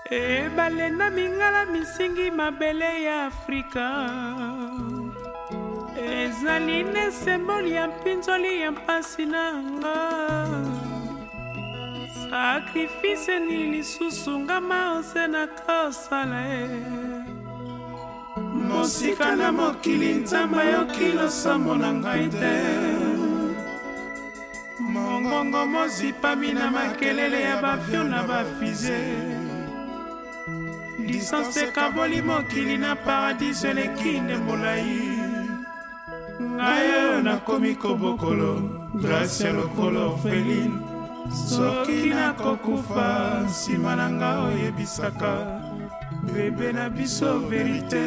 Balenda mingala misingi mabele ya Afrika ezali ne symbole ya mpinzoli ya mpasi nanga sacrifice ni lisusu ngama ose na kosala mosika na mokili nzamba yokilo sambo na ngai te mongongo mozipami na makelele ya bavio na bafize distance kaboli mokili na paradis eleki nde molai ngai oyo nakomi kobokolo grâce ya lokolo orpheline soki nakokufa nsima na nga oyebisaka bebe na biso verite.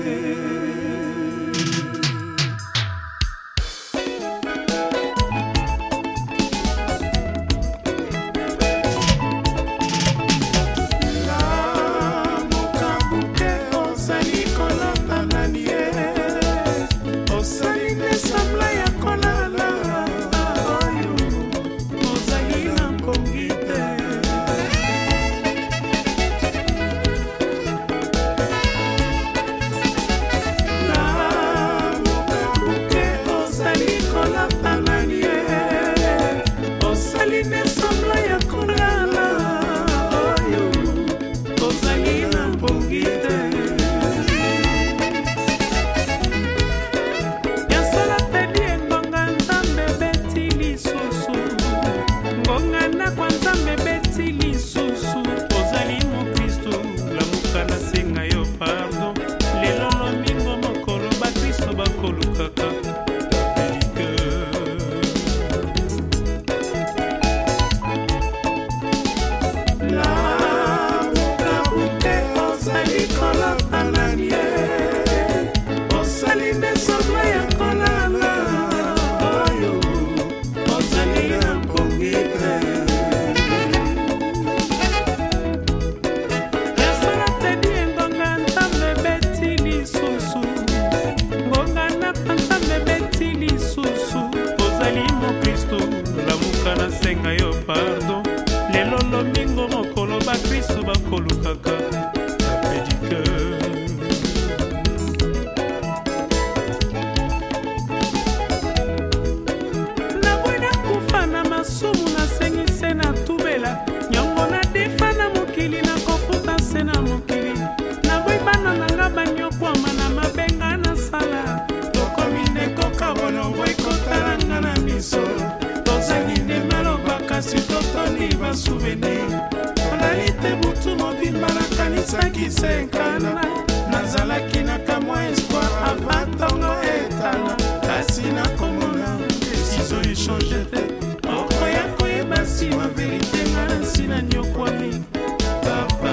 Nazalaki na kamwa espoir avant tongo etala kasi nakomona décision échange te okoya koyeba nsima verité nga na nsina nyokwami papa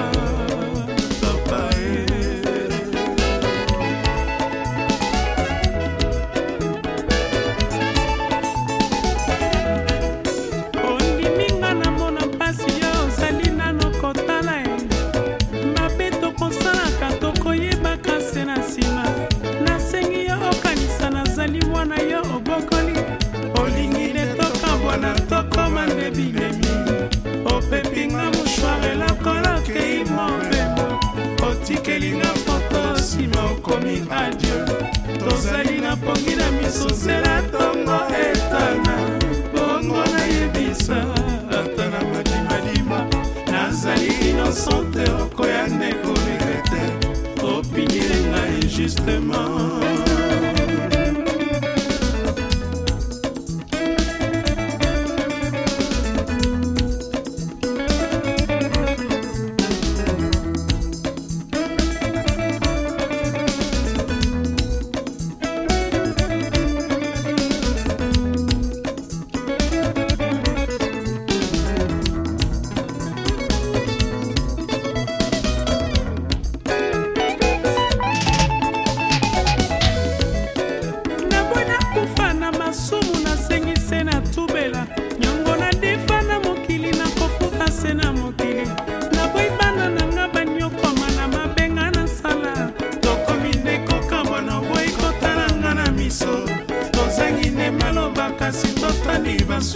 papa ondiminga na mona mpasi yo ozali nano kotala mabeto kosalaka tokoyebaka se na nsima nasengi yo okanisa nazali mwana yo obokoli olingi nde tokabwana tokoma nde bilemi opepinga mushware lokolokei mobembo otikelinga foto nsima okomi adieu tozali na pongi na miso zela tongo etana bongo nayebisa ata na madimadima nazali innocente okoya ndeko regrete opinile ngai justement.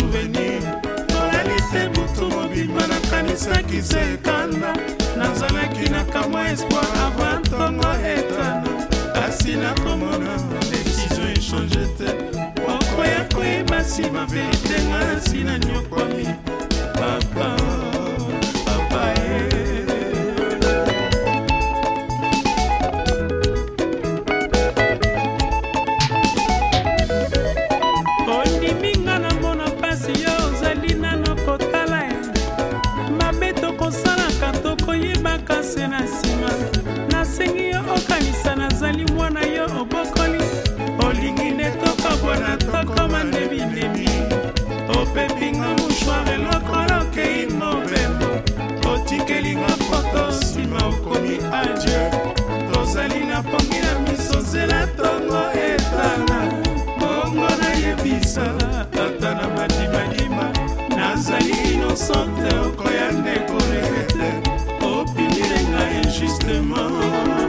souvenir. Moralité butu mobile banakanisa kisekanda nazala kamwa espoir avant ntongo etana kasi nakomona desizio echange te okoya koyeba nsima verite nga nasi na nyokwami papa papa ondimi nga na mona mpasi yo ozali nano kotala ye mabe tokosalaka tokoyebaka se na nsima nasengi yo okanisa nazali mwana yo obokoli olingi nde tokobwana tokoma ndebindemi opepinga mushware lokolo okei mobembo otikelinga foto nsima okomi adie tozali na pongi na miso zela tongo etala bongo nayebisa ata na madimadima nazali inosante okoya ndeko regete opimile ngai injustement.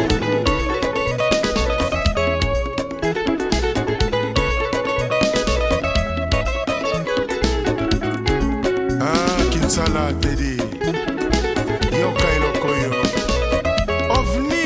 Sala Teddy Yoka Ilokoyo OVNI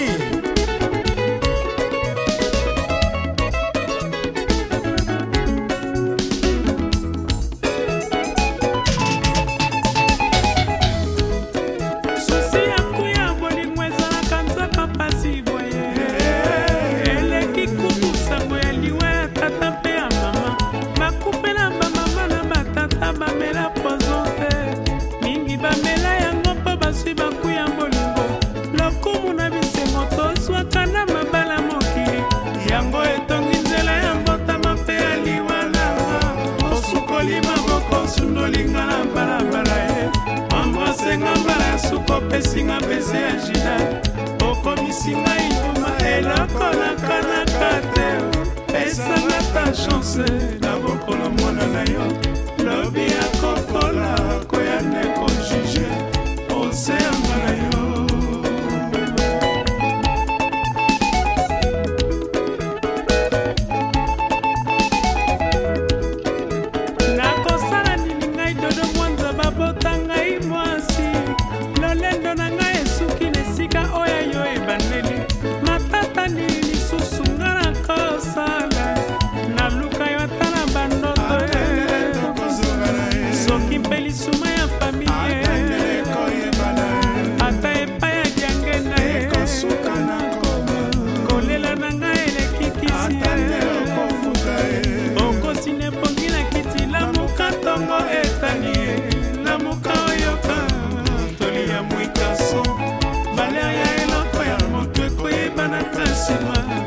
Susi ya kuya bolingo ezalaka nzapa pasi boye eleki kutu sango ya liwa ya tata mpe ya mama bakupela bamama na batata bamela pozo bamela yango mpo baswi bakuya bolingo lokumu na bisengo tozwaka na mabala mokili yango etongi nzela ya mbotama mpe ya liwalanga osukoli maboko osundolinga na balabala ye ambrasenga mbala ya suka opesinga bese ya jida okomisinga induma eloko nakanaka te esanga ta chance na bokolo mwana na yo lobi ya kokola koya ndeko juge oseanga na yo nakosala nini ngai dodo mwanza babota ngai mwasi lolendo na ngai esuki na esika oyo yo ebandeli matata nini lisusu nga nakosala naluka yo ata na bandoto soki mpe lisuma ya familie ata epai ya diange na ye kolela na ngai elekikisi okosina epongi na kiti lamuka ntongo etani ye lamuka oyoka toli ya mwikaso valer ya eloko ya moto ekoyebanaka nsima